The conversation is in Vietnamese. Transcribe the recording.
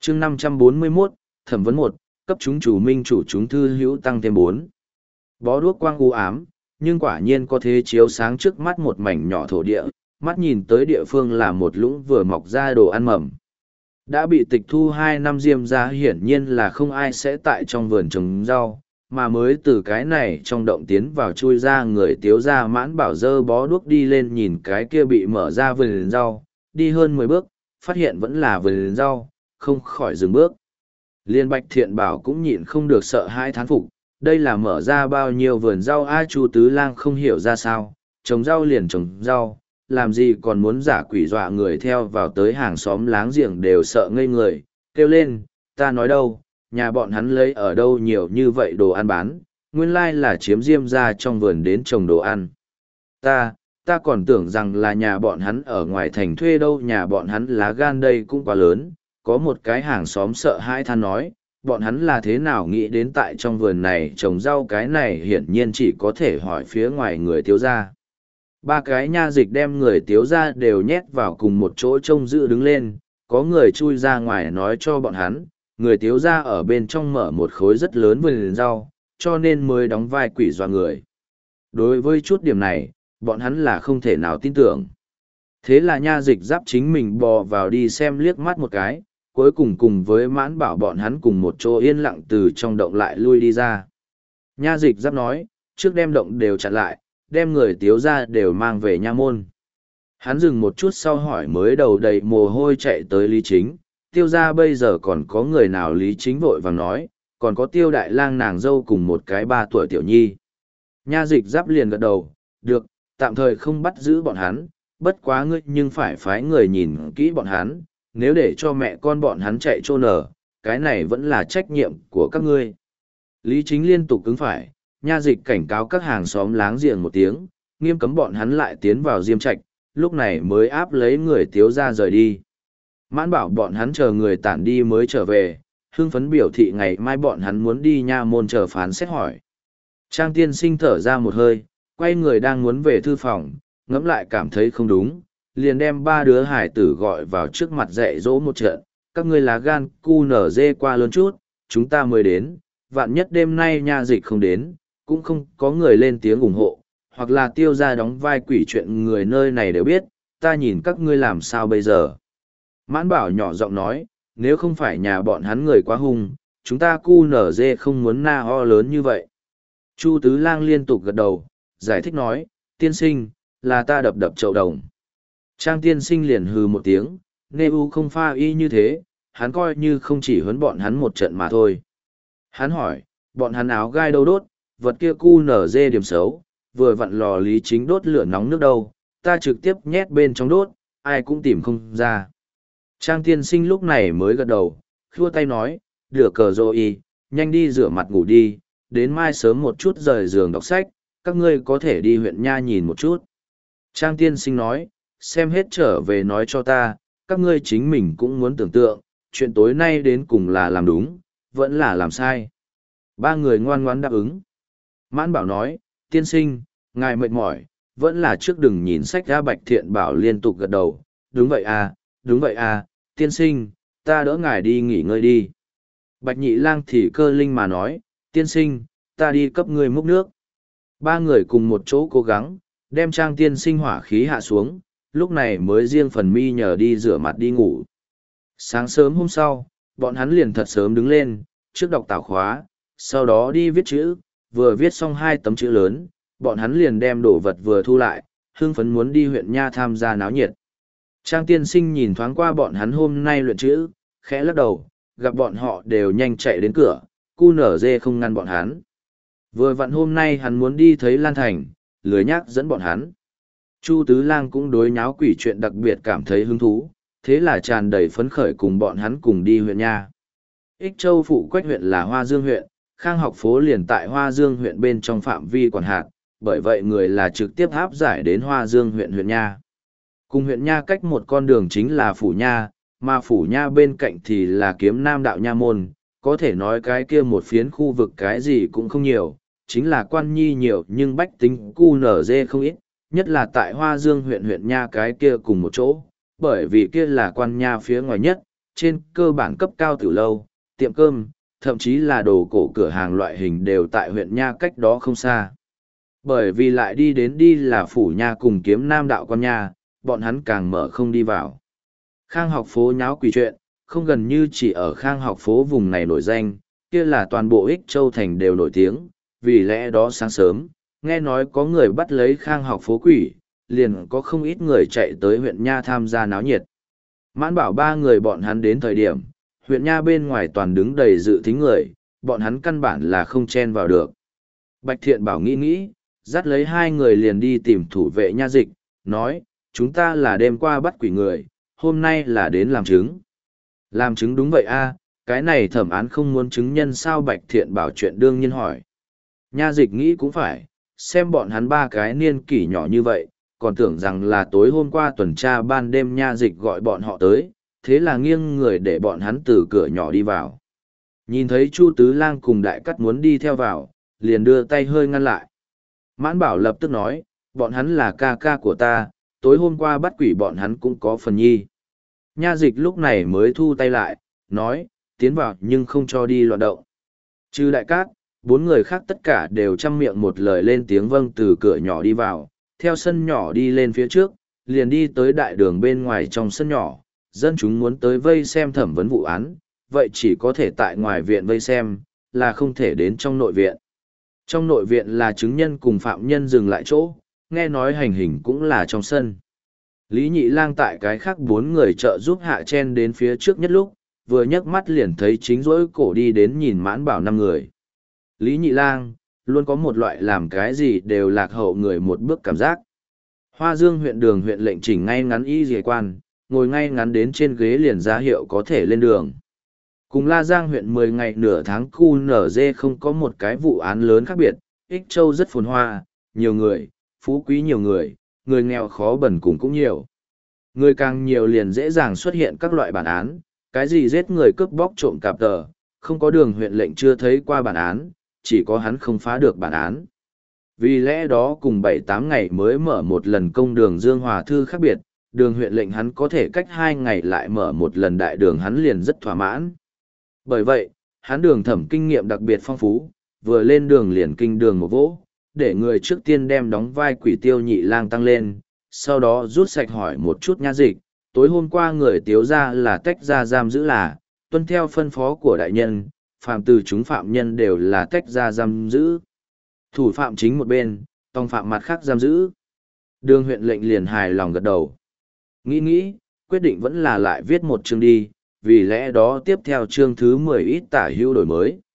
chương 541, thẩm vấn 1, cấp chúng chủ minh chủ chúng thư hữu tăng thêm 4. Bó đuốc quang u ám, nhưng quả nhiên có thế chiếu sáng trước mắt một mảnh nhỏ thổ địa, mắt nhìn tới địa phương là một lũng vừa mọc ra đồ ăn mầm. Đã bị tịch thu 2 năm diêm ra hiển nhiên là không ai sẽ tại trong vườn trồng rau, mà mới từ cái này trong động tiến vào chui ra người tiếu ra Mãn Bảo dơ bó đuốc đi lên nhìn cái kia bị mở ra vườn rau, đi hơn 10 bước, phát hiện vẫn là vườn rau, không khỏi dừng bước. Liên Bạch Thiện Bảo cũng nhịn không được sợ hãi thán phục, đây là mở ra bao nhiêu vườn rau a. Chu Tứ Lang không hiểu ra sao, trồng rau liền trồng rau, làm gì còn muốn giả quỷ dọa người theo vào tới hàng xóm láng giềng đều sợ ngây người, kêu lên, ta nói đâu, nhà bọn hắn lấy ở đâu nhiều như vậy đồ ăn bán, nguyên lai là chiếm diêm ra trong vườn đến trồng đồ ăn. Ta còn tưởng rằng là nhà bọn hắn ở ngoài thành thuê đâu, nhà bọn hắn lá gan đây cũng quá lớn. Có một cái hàng xóm sợ hãi than nói, bọn hắn là thế nào nghĩ đến tại trong vườn này trồng rau, cái này hiển nhiên chỉ có thể hỏi phía ngoài người tiếu gia. 3 cái nha dịch đem người tiếu gia đều nhét vào cùng một chỗ trông giữ đứng lên, có người chui ra ngoài nói cho bọn hắn, người tiếu gia ở bên trong mở một khối rất lớn vườn rau, cho nên mới đóng vai quỷ dọa người. Đối với chút điểm này, bọn hắn là không thể nào tin tưởng. Thế là nha dịch giáp chính mình bò vào đi xem liếc mắt một cái, cuối cùng cùng với Mãn Bảo bọn hắn cùng một chỗ yên lặng từ trong động lại lui đi ra. Nha dịch giáp nói, trước đem động đều chặn lại, đem người tiếu ra đều mang về nha môn. Hắn dừng một chút sau hỏi mới đầu đầy mồ hôi chạy tới Lý Chính, tiêu ra bây giờ còn có người nào? Lý Chính vội vàng nói, còn có Tiêu đại lang nàng dâu cùng một cái 3 tuổi tiểu nhi. Nha dịch giáp liền gật đầu, được, tạm thời không bắt giữ bọn hắn, bất quá ngươi nhưng phải phái người nhìn kỹ bọn hắn, nếu để cho mẹ con bọn hắn chạy trôn ở, cái này vẫn là trách nhiệm của các ngươi. Lý Chính liên tục cứng phải, nha dịch cảnh cáo các hàng xóm láng giềng một tiếng, nghiêm cấm bọn hắn lại tiến vào diêm trạch, lúc này mới áp lấy người tiếu ra rời đi. Mãn Bảo bọn hắn chờ người tản đi mới trở về, hưng phấn biểu thị ngày mai bọn hắn muốn đi nha môn chờ phán xét hỏi. Trang tiên sinh thở ra một hơi, quay người đang muốn về thư phòng, ngẫm lại cảm thấy không đúng, liền đem 3 đứa hải tử gọi vào trước mặt dạy dỗ một trận, các ngươi lá gan cu nở dê qua lớn chút, chúng ta mới đến, vạn nhất đêm nay nha dịch không đến, cũng không có người lên tiếng ủng hộ, hoặc là tiêu ra đóng vai quỷ chuyện người nơi này đều biết, ta nhìn các ngươi làm sao bây giờ. Mãn Bảo nhỏ giọng nói, nếu không phải nhà bọn hắn người quá hung, chúng ta cu nở dê không muốn na ho lớn như vậy. Chu Tứ Lang liên tục gật đầu, giải thích nói, tiên sinh, là ta đập chậu đồng. Trang tiên sinh liền hừ một tiếng, nê u không pha y như thế, hắn coi như không chỉ huấn bọn hắn một trận mà thôi. Hắn hỏi, bọn hắn áo gai đâu đốt, vật kia cu nở dê điểm xấu, vừa vặn lò Lý Chính đốt lửa nóng nước đâu, ta trực tiếp nhét bên trong đốt, ai cũng tìm không ra. Trang tiên sinh lúc này mới gật đầu, khua tay nói, rửa cờ rồi, nhanh đi rửa mặt ngủ đi, đến mai sớm một chút rời giường đọc sách, các ngươi có thể đi huyện nha nhìn một chút. Trang tiên sinh nói, xem hết trở về nói cho ta, các ngươi chính mình cũng muốn tưởng tượng, chuyện tối nay đến cùng là làm đúng, vẫn là làm sai. 3 người ngoan ngoãn đáp ứng. Mãn Bảo nói, tiên sinh, ngài mệt mỏi, vẫn là trước đừng nhìn sách ra. Bạch Thiện Bảo liên tục gật đầu, đúng vậy à, tiên sinh, ta đỡ ngài đi nghỉ ngơi đi. Bạch Nhị Lang thì cơ linh mà nói, tiên sinh, ta đi cấp ngươi múc nước. 3 người cùng một chỗ cố gắng, đem Trang tiên sinh hỏa khí hạ xuống, lúc này mới riêng phần mi nhờ đi rửa mặt đi ngủ. Sáng sớm hôm sau, bọn hắn liền thật sớm đứng lên, trước đọc tảo khóa, sau đó đi viết chữ, vừa viết xong 2 tấm chữ lớn, bọn hắn liền đem đồ vật vừa thu lại, hưng phấn muốn đi huyện nha tham gia náo nhiệt. Trang tiên sinh nhìn thoáng qua bọn hắn hôm nay luyện chữ, khẽ lắc đầu, gặp bọn họ đều nhanh chạy đến cửa, cu nở dê không ngăn bọn hắn. Vừa vặn hôm nay hắn muốn đi thấy Lan Thành, lười nhác dẫn bọn hắn. Chu Tứ Lang cũng đối nháo quỷ chuyện đặc biệt cảm thấy hứng thú, thế là tràn đầy phấn khởi cùng bọn hắn cùng đi huyện nha. Ích Châu phụ quách huyện là Hoa Dương huyện, Khang học phố liền tại Hoa Dương huyện bên trong phạm vi quản hạt, bởi vậy người là trực tiếp áp giải đến Hoa Dương huyện huyện nha. Cùng huyện nha cách một con đường chính là phủ nha, mà phủ nha bên cạnh thì là Kiếm Nam đạo nha môn, có thể nói cái kia một phiến khu vực cái gì cũng không nhiều, chính là quan nhi nhiều nhưng bách tính cu nở dê không ít, nhất là tại Hoa Dương huyện huyện nha cái kia cùng một chỗ, bởi vì kia là quan nha phía ngoài nhất, trên cơ bản cấp cao tiểu lâu, tiệm cơm, thậm chí là đồ cổ cửa hàng loại hình đều tại huyện Nha cách đó không xa. Bởi vì lại đi là Phủ Nha cùng Kiếm Nam đạo con nha, bọn hắn càng mở không đi vào. Khang học phố nháo quỷ chuyện, không gần như chỉ ở Khang học phố vùng này nổi danh, kia là toàn bộ Ích Châu Thành đều nổi tiếng, vì lẽ đó sáng sớm, nghe nói có người bắt lấy Khang học phố quỷ, liền có không ít người chạy tới huyện Nha tham gia náo nhiệt. Mãn bảo ba người bọn hắn đến thời điểm, huyện Nha bên ngoài toàn đứng đầy dự thính người, bọn hắn căn bản là không chen vào được. Bạch Thiện Bảo nghĩ, dắt lấy hai người liền đi tìm thủ vệ Nha Dịch, nói, chúng ta là đêm qua bắt quỷ người, hôm nay là đến làm chứng. Làm chứng đúng vậy a, cái này thẩm án không muốn chứng nhân sao? Bạch Thiện Bảo chuyện đương nhiên hỏi. Nha Dịch nghĩ cũng phải, xem bọn hắn ba cái niên kỷ nhỏ như vậy, còn tưởng rằng là tối hôm qua tuần tra ban đêm Nha Dịch gọi bọn họ tới, thế là nghiêng người để bọn hắn từ cửa nhỏ đi vào. Nhìn thấy Chu Tứ Lang cùng Đại Cắt muốn đi theo vào, liền đưa tay hơi ngăn lại. Mãn Bảo lập tức nói, bọn hắn là ca ca của ta, tối hôm qua bắt quỷ bọn hắn cũng có phần nhi. Nha Dịch lúc này mới thu tay lại, nói, tiến vào nhưng không cho đi loạn động. Trừ Đại Cát, bốn người khác tất cả đều chăm miệng một lời lên tiếng vâng từ cửa nhỏ đi vào, theo sân nhỏ đi lên phía trước, liền đi tới đại đường bên ngoài trong sân nhỏ, dân chúng muốn tới vây xem thẩm vấn vụ án, vậy chỉ có thể tại ngoài viện vây xem, là không thể đến trong nội viện. Trong nội viện là chứng nhân cùng phạm nhân dừng lại chỗ, nghe nói hành hình cũng là trong sân. Lý Nhị Lang tại cái khác bốn người trợ giúp hạ chen đến phía trước nhất lúc, vừa nhấc mắt liền thấy chính rỗi cổ đi đến nhìn Mãn Bảo năm người. Lý Nhị Lang, luôn có một loại làm cái gì đều lạc hậu người một bước cảm giác. Hoa Dương huyện đường huyện lệnh chỉnh ngay ngắn y dề quan, ngồi ngay ngắn đến trên ghế liền ra hiệu có thể lên đường. Cùng La Giang huyện 10 ngày nửa tháng QNZ không có một cái vụ án lớn khác biệt, Ích Châu rất phồn hoa, nhiều người, phú quý nhiều người, người nghèo khó bẩn cùng cũng nhiều. Người càng nhiều liền dễ dàng xuất hiện các loại bản án, cái gì giết người cướp bóc trộm cạp tờ, không có đường huyện lệnh chưa thấy qua bản án, chỉ có hắn không phá được bản án. Vì lẽ đó cùng 7-8 ngày mới mở một lần công đường Dương Hòa Thư khác biệt, đường huyện lệnh hắn có thể cách 2 ngày lại mở một lần đại đường hắn liền rất thỏa mãn. Bởi vậy, hắn đường thẩm kinh nghiệm đặc biệt phong phú, vừa lên đường liền kinh đường một vỗ, để người trước tiên đem đóng vai quỷ Tiêu Nhị Lang tăng lên, sau đó rút sạch hỏi một chút Nha Dịch, tối hôm qua người Tiếu ra là tách ra giam giữ là, tuân theo phân phó của đại nhân, phạm từ chúng phạm nhân đều là tách ra giam giữ. Thủ phạm chính một bên, tòng phạm mặt khác giam giữ. Đường huyện lệnh liền hài lòng gật đầu. Nghĩ, quyết định vẫn là lại viết một chương đi, vì lẽ đó tiếp theo chương thứ 10 ít tả hữu đổi mới.